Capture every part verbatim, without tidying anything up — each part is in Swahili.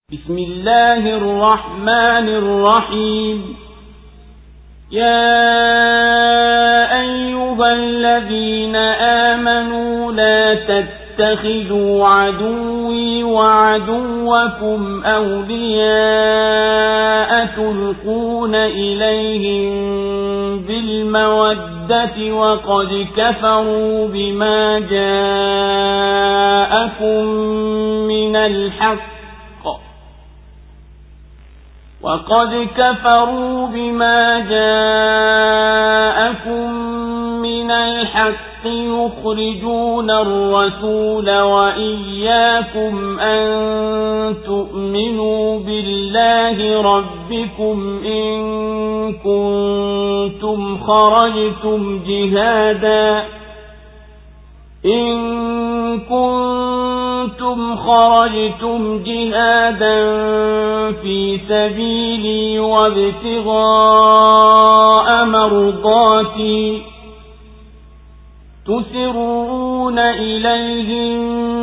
بسم الله الرحمن الرحيم. يا أيها الذين آمنوا لا تتخذوا عدوي وعدوكم أولياء تلقون إليهم بالمودة وقد كفروا بما جاءكم من الحق وقد كفروا بما جاءكم من الحق يخرجون الرسول وإياكم أن تؤمنوا بالله ربكم إن كنتم خرجتم جهادا إن كنتم خرجتم جهادا في سبيلي وابتغاء مرضاتي تسرون إليهم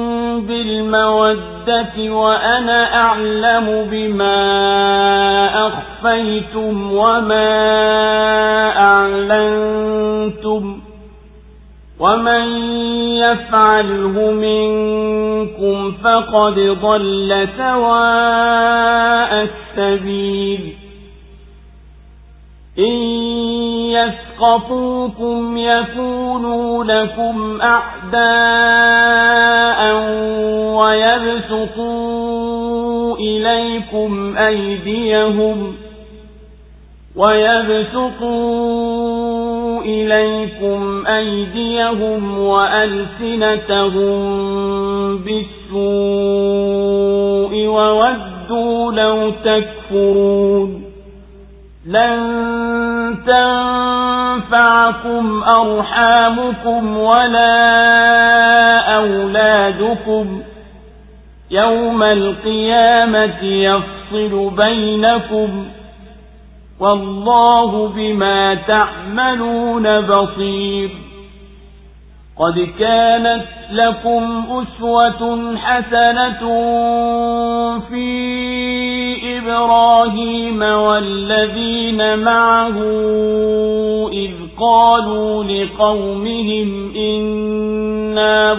بالمودة وأنا أعلم بما أخفيتم وما أعلنتم ومن يفعله منكم فقد ضل سواء السبيل. إن يثقفوكم يكونوا لكم أعداء ويبسطوا إليكم أيديهم ويبسطوا إليكم أيديهم وألسنتهم بالسوء وودوا لو تكفرون. لن تنفعكم أرحامكم ولا أولادكم يوم القيامة يفصل بينكم والله بما تعملون بصير. قد كانت لكم أسوة حسنة في إبراهيم والذين معه إذ قالوا لقومهم إنا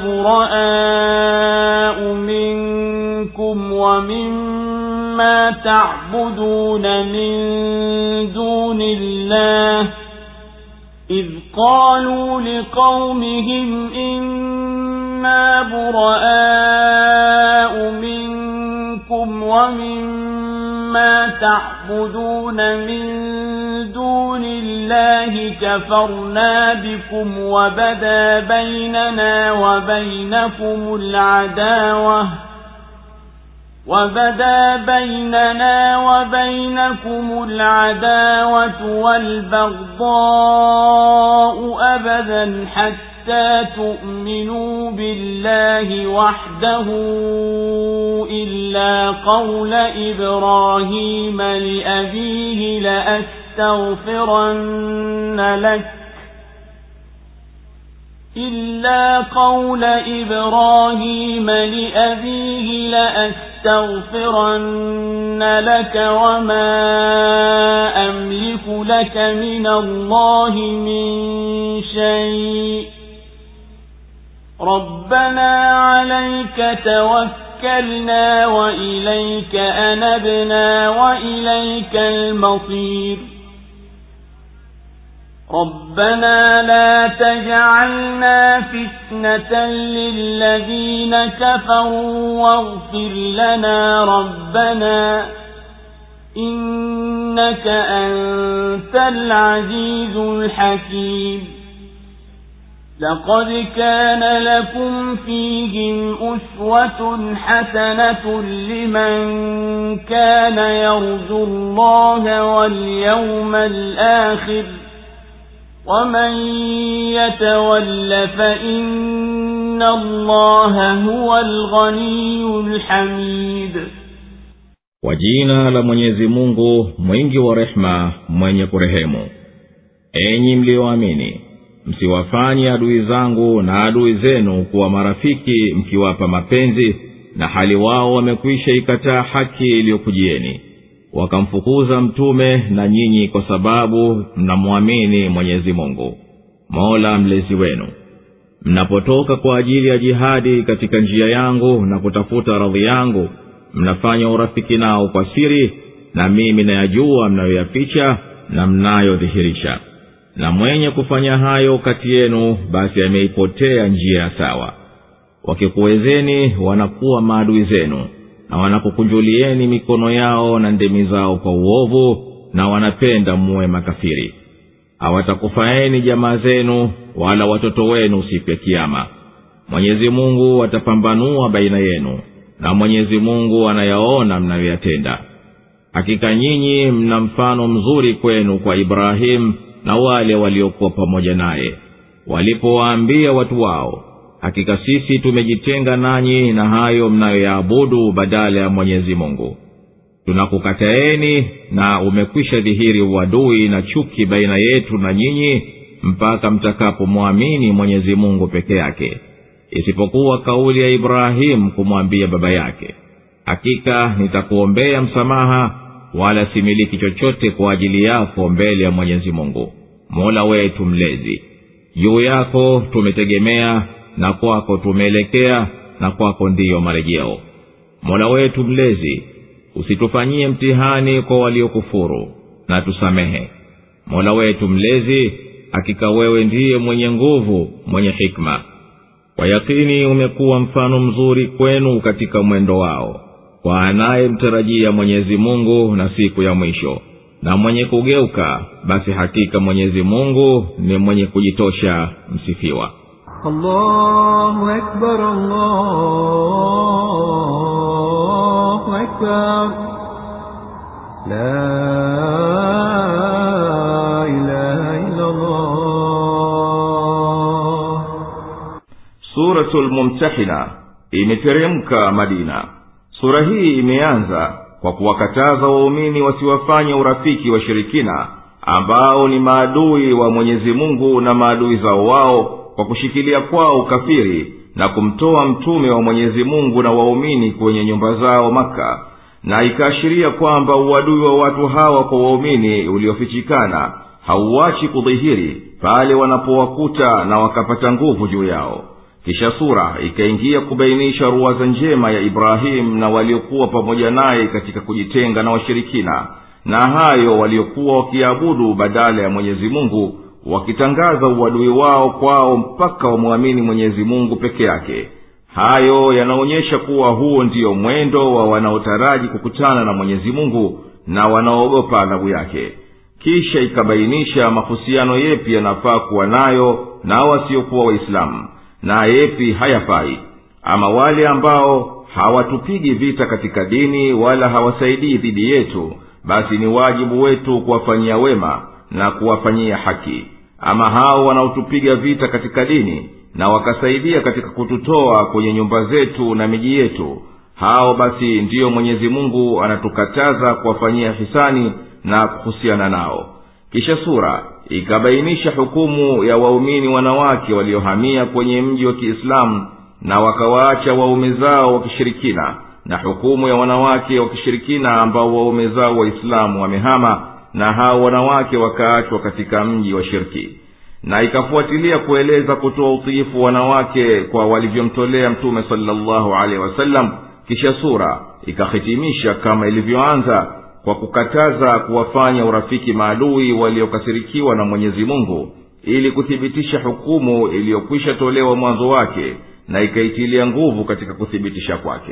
براء منكم ومما تعبدون من دون الله إذ قالوا لقومهم إنا براء منكم ومما تعبدون من دون الله كفرنا بكم وبدا بيننا وبينكم العداوة وبدا بيننا وبينكم العداوة والبغضاء أبدا حتى تؤمنوا بالله وحده إلا قول إبراهيم لأبيه لأستغفرن لك إلا قول إبراهيم لأبيه لأستغفرن لك وما أملك لك من الله من شيء ربنا عليك توكلنا وإليك أنبنا وإليك المصير. ربنا لا تجعلنا فتنة للذين كفروا واغفر لنا ربنا إنك أنت العزيز الحكيم. لقد كان لكم فيهم أسوة حسنة لمن كان يرجو الله واليوم الآخر ومن يتول فإن الله هو الغني الحميد. Kwa jina la Mwenyezi Mungu mwingi wa rehema mwenye kurehemu. Enyi mlioamini, msiwafanye adui zangu na adui zenu kuwa marafiki mkiwapa mapenzi na hali wao wamekwisha ikataa haki iliyokujieni, wakamfukuza mtume na nyinyi kwa sababu mnamwamini Mwenyezi Mungu Mola mlezi wenu. Mnapotoka kwa ajili ya jihadi katika njia yangu na kutafuta radhi yangu, mnafanya urafiki nao kwa siri, na mimi nayajua mnayoyaficha na mnayodhihirisha. Na mwenye kufanya hayo kati yenu basi ameipotea njia ya sawa. Wakikuwezeni wanakuwa maadui zenu, na wanakukunjulieni mikono yao na ndemi zao kwa uovu, na wanapenda muwe makafiri. Hawatakufaeni jamaa zenu wala watoto wenu siku ya kiyama. Mwenyezi Mungu atapambanua baina yenu, na Mwenyezi Mungu anayaona mnayoyatenda. Hakika nyinyi mna mfano mzuri kwenu kwa Ibrahim na wale waliokuwa pamoja naye, walipowaambia watu wao, hakika sisi tumejitenga nanyi na hayo mnayoyaabudu badala ya Mwenyezi Mungu. Tunakukataeni na umekwisha dhihiri uadui na chuki baina yetu na nyinyi, mpaka mtakapomwamini Mwenyezi Mungu peke yake, isipokuwa kauli ya Ibrahim kumwambia baba yake, hakika nitakuombea msamaha, wala similiki chochote kwa ajili yako mbele ya Mwenyezi Mungu Mola wetu mlezi. Juu yako tumetegemea, na kwako tumeelekea, na kwako ndiyo marejeo. Mola wetu mlezi, usitufanyie mtihani kwa waliokufuru, na tusamehe. Mola wetu mlezi, hakika wewe ndiye mwenye nguvu, mwenye hikma. Kwa yakini umekuwa mfano mzuri kwenu katika mwendo wao, kwa anayemtarajia Mwenyezi Mungu na siku ya mwisho, na mwenye kugeuka, basi hakika Mwenyezi Mungu ni mwenye kujitosha msifiwa. Allahu Akbar, Allahu Akbar, la ilaha illa Allah. Suratul Mumtahina imeteremka Madina. Sura hii imeanza kwa kuwakataza waumini wasiwafanye urafiki wa shirikina, ambao ni maadui wa Mwenyezi Mungu na maadui zao wao, kwa kushikilia kwao ukafiri na kumtoa mtume wa Mwenyezi Mungu na waumini kwenye nyumba zao Maka, na ikaashiria kwamba uadui wa watu hawa kwa waumini uliofichikana hauachi kudhihiri pale wanapowakuta na wakapata nguvu juu yao. Kisha sura ikaingia kubainisha ruwaza njema ya Ibrahim na waliokuwa pamoja naye katika kujitenga na washirikina, na hayo waliokuwa wakiabudu badala ya Mwenyezi Mungu, wakitangaza uadui wao kwao mpaka wamwamini Mwenyezi Mungu peke yake. Hayo yanaonyesha kuwa huo ndio mwendo wa wanaotaraji kukutana na Mwenyezi Mungu na wanaogopa adhabu yake. Kisha ikabainisha mahusiano yepi yanafaa kuwa nayo na wasiokuwa Waislamu, na yepi hayafai. Ama wale ambao hawatupigi vita katika dini wala hawasaidii dhidi yetu, basi ni wajibu wetu kuwafanyia wema na kuwafanyia haki. Ama hao wanaotupiga vita katika dini na wakasaidia katika kututoa kwenye nyumba zetu na miji yetu, hao basi ndiyo Mwenyezi Mungu anatukataza kuwafanyia hisani na kuhusiana nao. Kisha sura ikabainisha hukumu ya waumini wanawake waliohamia kwenye mji wa Kiislamu na wakawaacha waume zao wa kishirikina, na hukumu ya wanawake wa kishirikina ambao waume zao Waislamu wamehama, na hao wanawake wakaachwa katika mji wa shirki. Na ikafuatilia kueleza kutoa utiifu wanawake kwa walivyomtolea Mtume sallallahu alaihi wasallam. Kisha sura ikahitimisha kama ilivyoanza kwa kukataza kuwafanya urafiki maadui waliokasirikiwa na Mwenyezi Mungu, ili kuthibitisha hukumu iliyokwisha tolewa mwanzo wake, na ikaitilia nguvu katika kuthibitisha kwake.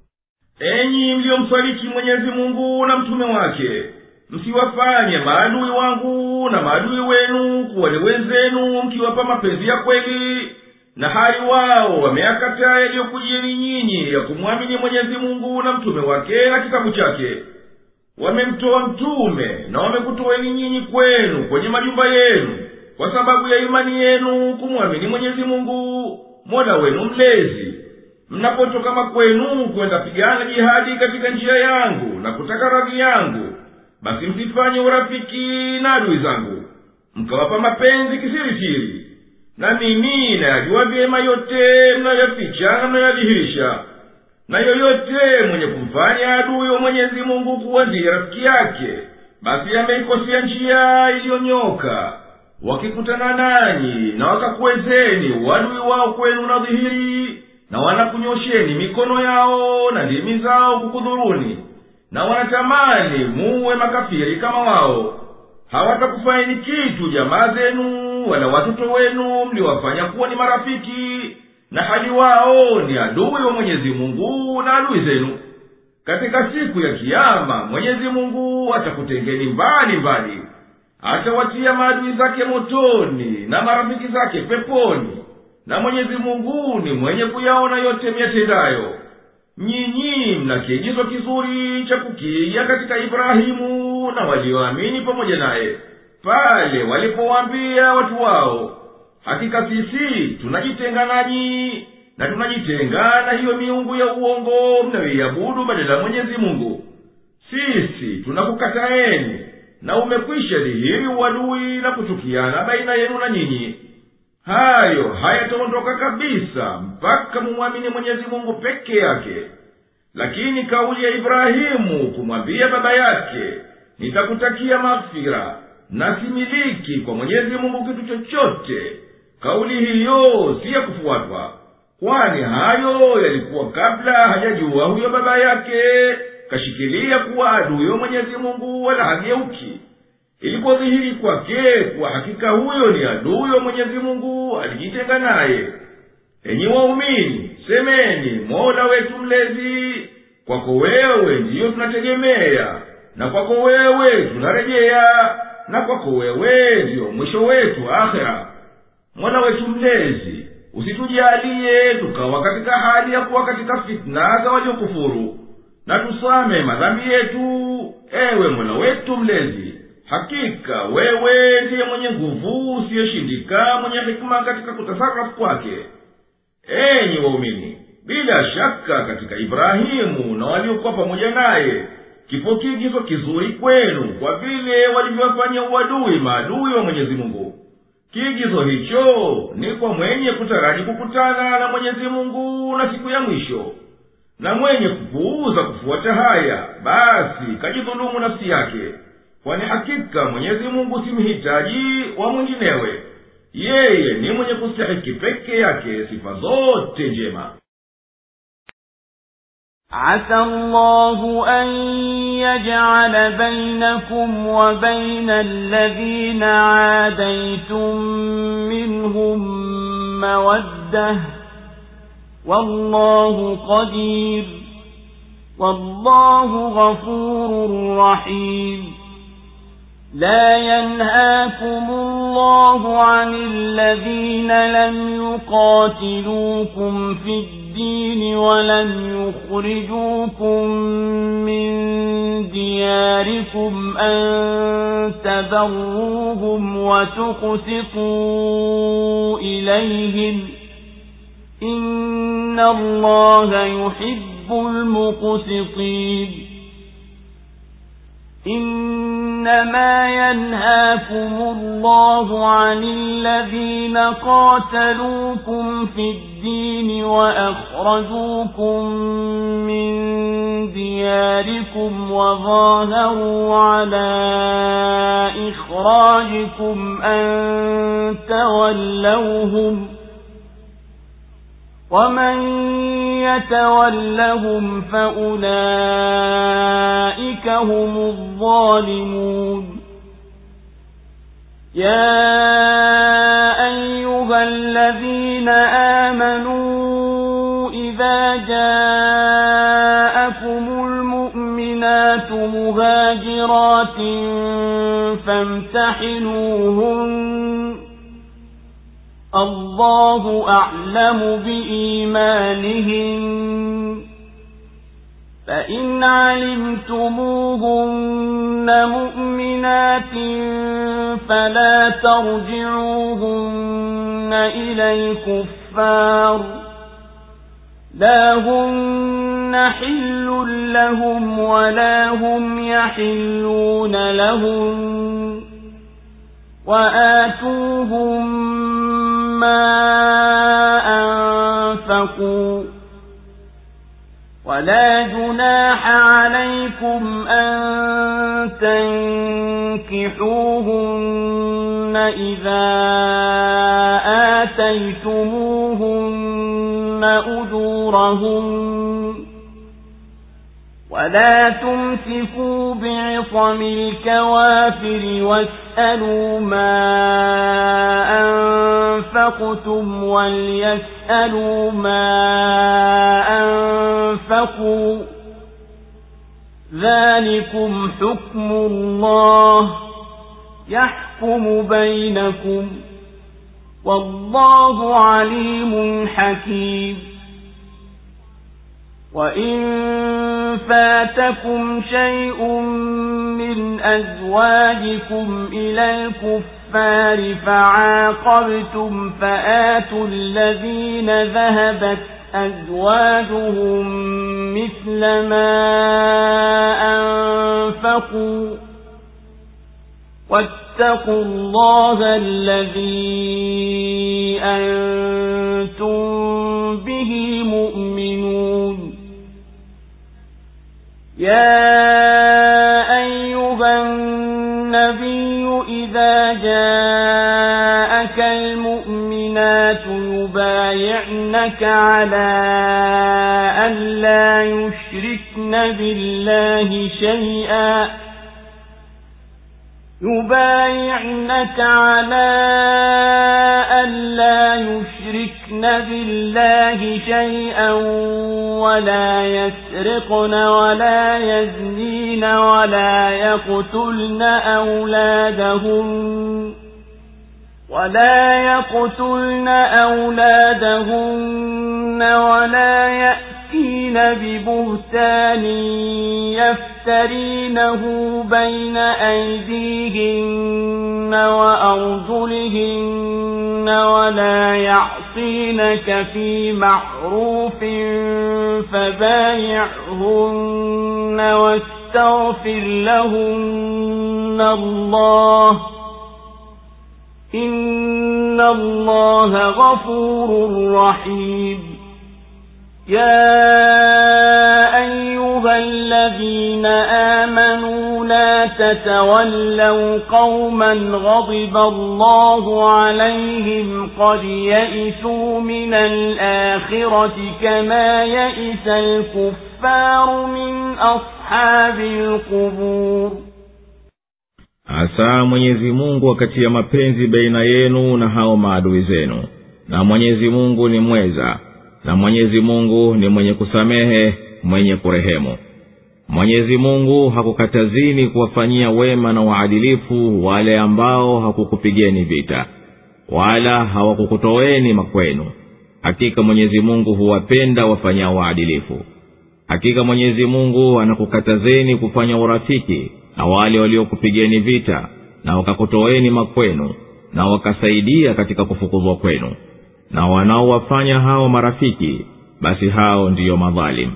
Enyi mliomsaliti Mwenyezi Mungu na mtume wake, msiwafanye maadui wangu na maadui wenu kuwa ni wenzenu, mkiwapa mapenzi ya kweli, na hali wao wameakataa yaliyokujieni nyinyi ya kumwamini Mwenyezi Mungu na mtume wake na kitabu chake. Wamemtoa mtume na wamekutoeni nyinyi kwenu kwenye majumba yenu kwa sababu ya imani yenu kumwamini Mwenyezi Mungu Mola wenu mlezi. Mnapotoka makwenu kwenda pigana jihadi katika njia yangu na kutaka radhi yangu, basi msifanye urafiki na adui zangu, mkawapa mapenzi kisirisiri. Na mimi nayajua vyema yote mnayoficha na mnayodhihirisha. na yoyote mwenye kumfanya adui wa Mwenyezi Mungu kuwa ndiye rafiki yake, basi ameikosea njia iliyonyoka. Wakikutana nanyi na wakakuwezeni uadui wao kwenu na dhihiri, na wanakunyosheni mikono yao na ndimi zao kukudhuruni, na wanatamani muwe makafiri kama wao, hawatakufaini kitu jamaa zenu wala watoto wenu mliwafanya kuwa ni marafiki, na hali wao ni adui wa Mwenyezi Mungu na adui zenu. Katika siku ya Kiyama Mwenyezi Mungu atakutengeni mbali mbali, atawatia maadui zake motoni na marafiki zake peponi, na Mwenyezi Mungu ni mwenye kuyaona yote myatendayo. Nyinyi mna kiigizo kizuri cha kukiiga katika Ibrahimu na walioamini pamoja naye, pale walipowaambia watu wao, hakika sisi tunajitenga nanyi na tunajitenga na hiyo miungu ya uongo mnayoiabudu badala ya Mwenyezi Mungu. Sisi tunakukataeni na umekwisha dhihiri uadui na kuchukiana baina yenu na nyinyi. Hayo hayataondoka kabisa mpaka mumwamini Mwenyezi Mungu peke yake. Lakini kauli ya Ibrahimu kumwambia baba yake, nitakutakia maghfira na similiki kwa Mwenyezi Mungu kitu chochote, kauli hiyo si ya kufuatwa, kwani hayo yalikuwa kabla hajajua huyo baba yake kashikilia kuwa adui wa Mwenyezi Mungu wala hageuki. Ilipodhihiri kwake kwa hakika huyo ni adui wa Mwenyezi Mungu, alijitenga naye. Enyi waumini, semeni, Mola wetu mlezi, kwako wewe ndiyo tunategemea, na kwako wewe tunarejea, na kwako wewe ndiyo mwisho wetu akhera. Mola wetu mlezi, usitujalie tukawa katika hali ya kuwa katika fitna za waliokufuru, na tusame madhambi yetu, ewe Mola wetu mlezi. Hakika wewe ndiye mwenye nguvu usiyeshindika, mwenye hikma katika kutasarrafu kwake. Enyi waumini, bila shaka katika Ibrahimu na waliokuwa pamoja naye kipo kiigizo kizuri kwenu kwa vile walivyofanya uadui maadui wa Mwenyezi Mungu. Kiigizo hicho ni kwa mwenye kutaraji kukutana na Mwenyezi Mungu na siku ya mwisho, na mwenye kupuuza kufuata haya basi kajidhulumu nafsi yake, kwani hakika Mwenyezi Mungu si mhitaji wa mwinginewe. Yeye ni mwenye kustahiki peke yake sifa zote njema. عسى الله أن يجعل بينكم وبين الذين عاديتم منهم مودة والله قدير والله غفور رحيم. لا ينهاكم الله عن الذين لم يقاتلوكم في الدين ولم يخرجوكم من دياركم أن تبروهم وتقسطوا إليهم إن الله يحب المقسطين. إنما ينهاكم الله عن الذين قاتلوكم في الدين وأخرجوكم من دياركم وظاهروا على إخراجكم أن تولوهم ومن يتولهم فأولئك هم الظالمون. يا أيها الذين آمنوا إذا جاءكم المؤمنات مهاجرات فامتحنوهن الله أعلم بإيمانهن فإن علمتموهن مؤمنات فلا ترجعوهن إلى الكفار لا هن حل لهم ولا هم يحلون لهم وآتوهم ما أنفقوا ولا جناح عليكم أن تنكحوهن إذا آتيتموهن أجورهن ولا تمسكوا بعصم الكوافر واسألوا ما أنفقتم وليسألوا ما أنفقوا ذلكم حكم الله يحكم بينكم والله عليم حكيم. وإن فاتكم شيء من أزواجكم إلى الكفار فعاقبتم فآتوا الذين ذهبت أزواجهم مثل ما أنفقوا واتقوا الله الذي أنتم به مؤمنون. يا أيها النبي إذا جاءك المؤمنات يبايعنك على أن لا يشركن بالله شيئا يبايعنك على أن لا يشركن بالله شيئا ولا يسرقن ولا يزنين ولا يقتلن أولادهن ولا يقتلن أولادهن ولا يأتين ببهتان يفترينه بين أيديهن وأرجلهن ولا يعصينك في معروف فبايعهن واستغفر لهن الله إن الله غفور رحيم. يا أيها الذين آمنوا لا تتولوا قوما غضب الله عليهم قد يئسوا من الآخرة كما يئس الكفار من أصحاب القبور. Asa Mwenyezi Mungu akatia mapenzi baina yenu na hao maadui zenu, na Mwenyezi Mungu ni mweza, na Mwenyezi Mungu ni mwenye kusamehe, mwenye kurehemu. Mwenyezi Mungu hakukatazini kuwafanyia wema na uadilifu wale ambao hakukupigeni vita wala hawakukutoeni makwenu. Hakika Mwenyezi Mungu huwapenda wafanya uadilifu. Hakika Mwenyezi Mungu anakukatazeni kufanya urafiki na wale waliokupigeni vita na wakakutoeni makwenu na wakasaidia katika kufukuzwa kwenu, na wanaowafanya hao marafiki basi hao ndiyo madhalim.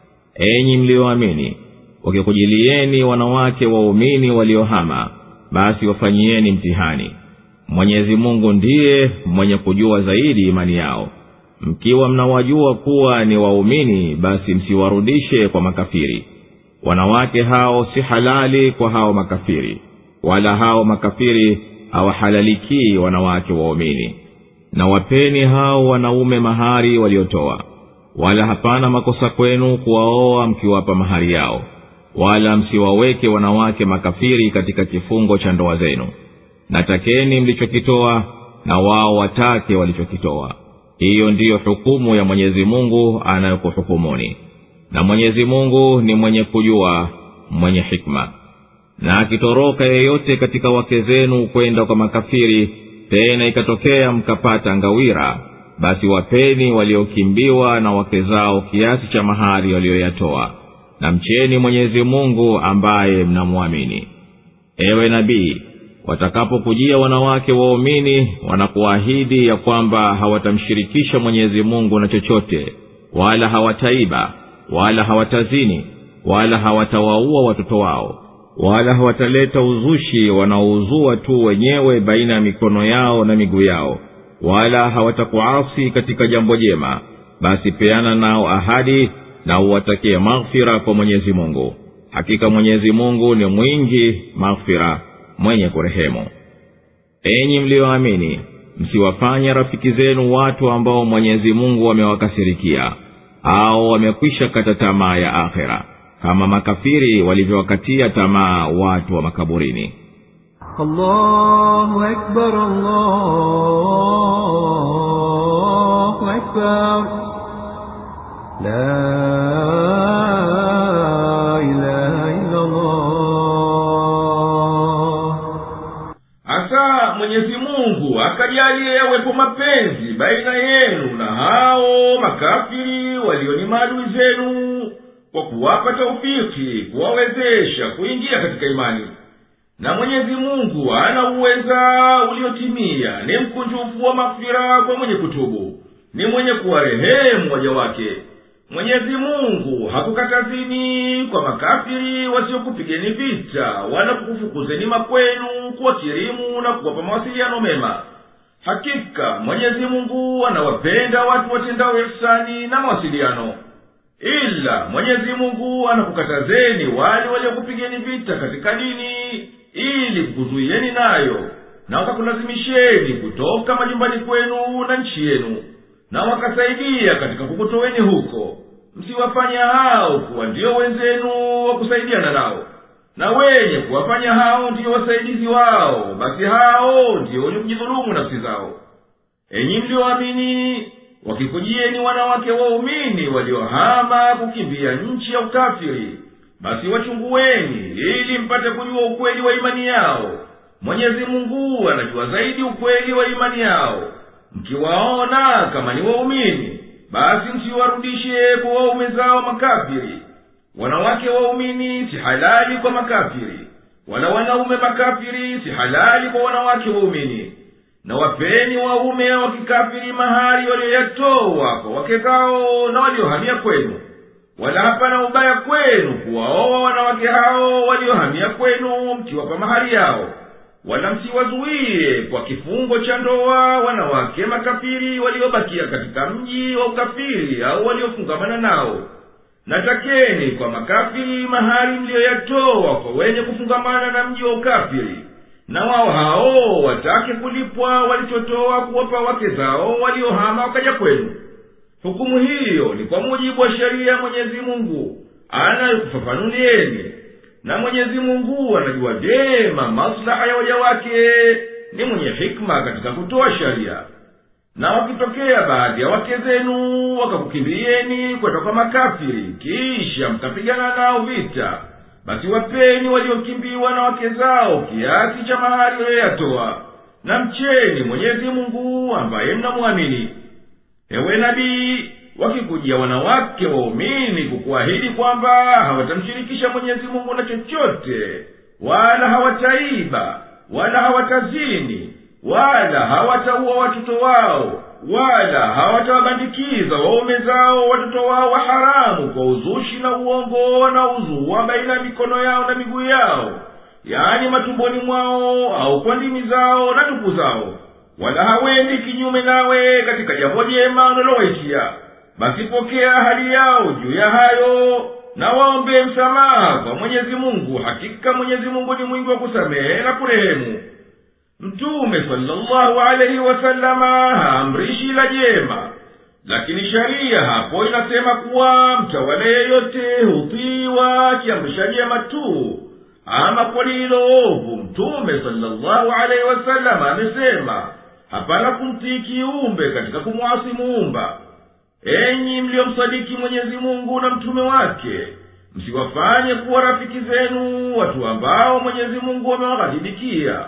Enyi mlioamini, wakikujilieni wanawake waumini waliohama, basi wafanyieni mtihani. Mwenyezi Mungu ndiye mwenye kujua zaidi imani yao. Mkiwa mnawajua kuwa ni waumini, basi msiwarudishe kwa makafiri. Wanawake hao si halali kwa hao makafiri, wala hao makafiri hawahalaliki wanawake waumini. Na wapeni hao wanaume mahari waliotoa, wala hapana makosa kwenu kuwaoa mkiwapa mahari yao, wala msiwaweke wanawake makafiri katika kifungo cha ndoa zenu. Natakeni mlichokitoa na wao watake walichokitoa. Hiyo ndiyo hukumu ya Mwenyezi Mungu anayokuhukumuni. Na Mwenyezi Mungu ni mwenye kujua, mwenye hikma. Na akitoroka yeyote katika wake zenu kwenda kwa makafiri, tena ikatokea mkapata ngawira, basi wapeni waliokimbiwa na wake zao kiasi cha mahari walioyatoa, na mcheni Mwenyezi Mungu ambaye mnamuamini. Ewe nabii, watakapokujia wanawake waumini wanakuahidi ya kwamba hawatamshirikisha Mwenyezi Mungu na chochote, wala hawataiba, wala hawatazini, wala hawatawaua watoto wao, wala hawataleta uzushi wanaouzua tu wenyewe baina ya mikono yao na miguu yao, wala hawatakuasi katika jambo jema, basi peana nao ahadi na uwatakie maghfira kwa Mwenyezi Mungu. Hakika Mwenyezi Mungu ni mwingi maghfira, mwenye kurehemu. Enyi mlioamini, msiwafanye rafiki zenu watu ambao Mwenyezi Mungu amewakasirikia au wamekwisha kata tamaa ya akhera, kama makafiri walivyowakatia tamaa watu wa makaburini. Allahu akbar, Allahu akbar, la ilaha illa Allah. Asa Mwenyezi Mungu akajalie yawepo mapenzi baina yenu na hao makafiri walio ni maadui zenu, kwa kuwapa taufiki kuwawezesha kuingia katika imani. Na Mwenyezi Mungu ana uweza uliotimia, ni mkunjufu wa maghfira kwa mwenye kutubu, ni mwenye kuwarehemu waja wake. Mwenyezi Mungu hakukatazini kwa makafiri wasiokupigeni vita wala kukufukuzeni makwenu kuwakirimu na kuwapa mawasiliano mema. Hakika Mwenyezi Mungu anawapenda watu watendao ihsani na mawasiliano. Ila Mwenyezi Mungu anakukatazeni wale waliokupigeni vita katika dini ili kukuzuieni nayo, na wakakulazimisheni kutoka majumbani kwenu na nchi yenu, na wakasaidia katika kukutoweni huko. Msiwafanya hao kuwa ndio wenzenu wa kusaidiana nao, na wenye kuwafanya hao ndio wasaidizi wao, basi hao ndio wenye kujidhulumu nafsi zao. Enyi mlioamini, wakikujieni wanawake waumini waliohama kukimbia nchi ya ukafiri, basi wachungueni ili mpate kujua ukweli wa imani yao. Mwenyezi Mungu anajua zaidi ukweli wa imani yao. Mkiwaona kama ni waumini, basi msiwarudishe kwa waume zao makafiri. Wanawake waumini si halali kwa makafiri, wala wanaume makafiri si halali kwa wanawake waumini. Na wapeni waume wa kikafiri mahari walioyatoa kwa wake zao na waliohamia kwenu. Wala hapana ubaya kwenu kuwaoa wanawake hao waliohamia kwenu mkiwapa mahari yao. Wala msiwazuie kwa kifungo cha ndoa wanawake makafiri waliobakia katika mji wa ukafiri au waliofungamana nao. Natakeni kwa makafiri mahari mlioyatoa kwa wenye kufungamana na mji wa ukafiri, na wao hao watake kulipwa walichotoa kuwapa wake zao waliohama wakaja kwenu. Hukumu hiyo ni kwa mujibu wa sheria ya Mwenyezi Mungu anayokufafanulieni. Na Mwenyezi Mungu anajua vyema maslaha ya waja wake, ni mwenye hikma katika kutoa sheria. Na wakitokea baadhi ya wake zenu wakakukimbieni kwenda kwa makafiri, kisha mkapigana nao vita, basi wapeni waliokimbiwa na wake zao kiasi cha mahari walioyatoa, na mcheni Mwenyezi Mungu ambaye mnamwamini. Ewe nabii, wakikujia wanawake waumini kukuahidi kwamba hawatamshirikisha Mwenyezi Mungu na chochote, wala hawataiba, wala hawatazini, wala hawataua watoto wao, wala hawatawabandikiza waume zao watoto wao wa haramu kwa uzushi na uongo na uzuwa baina ya mikono yao na miguu yao, yaani matumboni mwao au kwa ndimi zao na tupu zao, wala hawendi kinyume nawe katika jambo jema unalowaitia, basi pokea ahadi yao juu ya hayo, na waombe msamaha kwa Mwenyezi Mungu. Hakika Mwenyezi Mungu ni mwingi wa kusamehe na kurehemu. Mtume sallallahu alayhi wasallama haamrishi la jema, lakini sharia hapo inasema kuwa mtawala yeyote hutiwa kiamrisha jema tu. Ama kwa lilo ovu, Mtume sallallahu alayhi wasallama amesema hapana kumtii kiumbe katika kumwasi Muumba. Enyi mliomsadiki Mwenyezi Mungu na mtume wake, msiwafanye kuwa rafiki zenu watu ambao Mwenyezi Mungu amewaghadhibikia.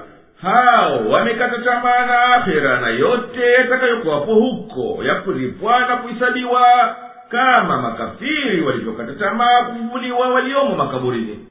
Hao wamekata tamaa na akhera na yote yatakayokuwapo huko ya kulipwa na kuhesabiwa, kama makafiri walivyokata tamaa kufufuliwa waliomo makaburini.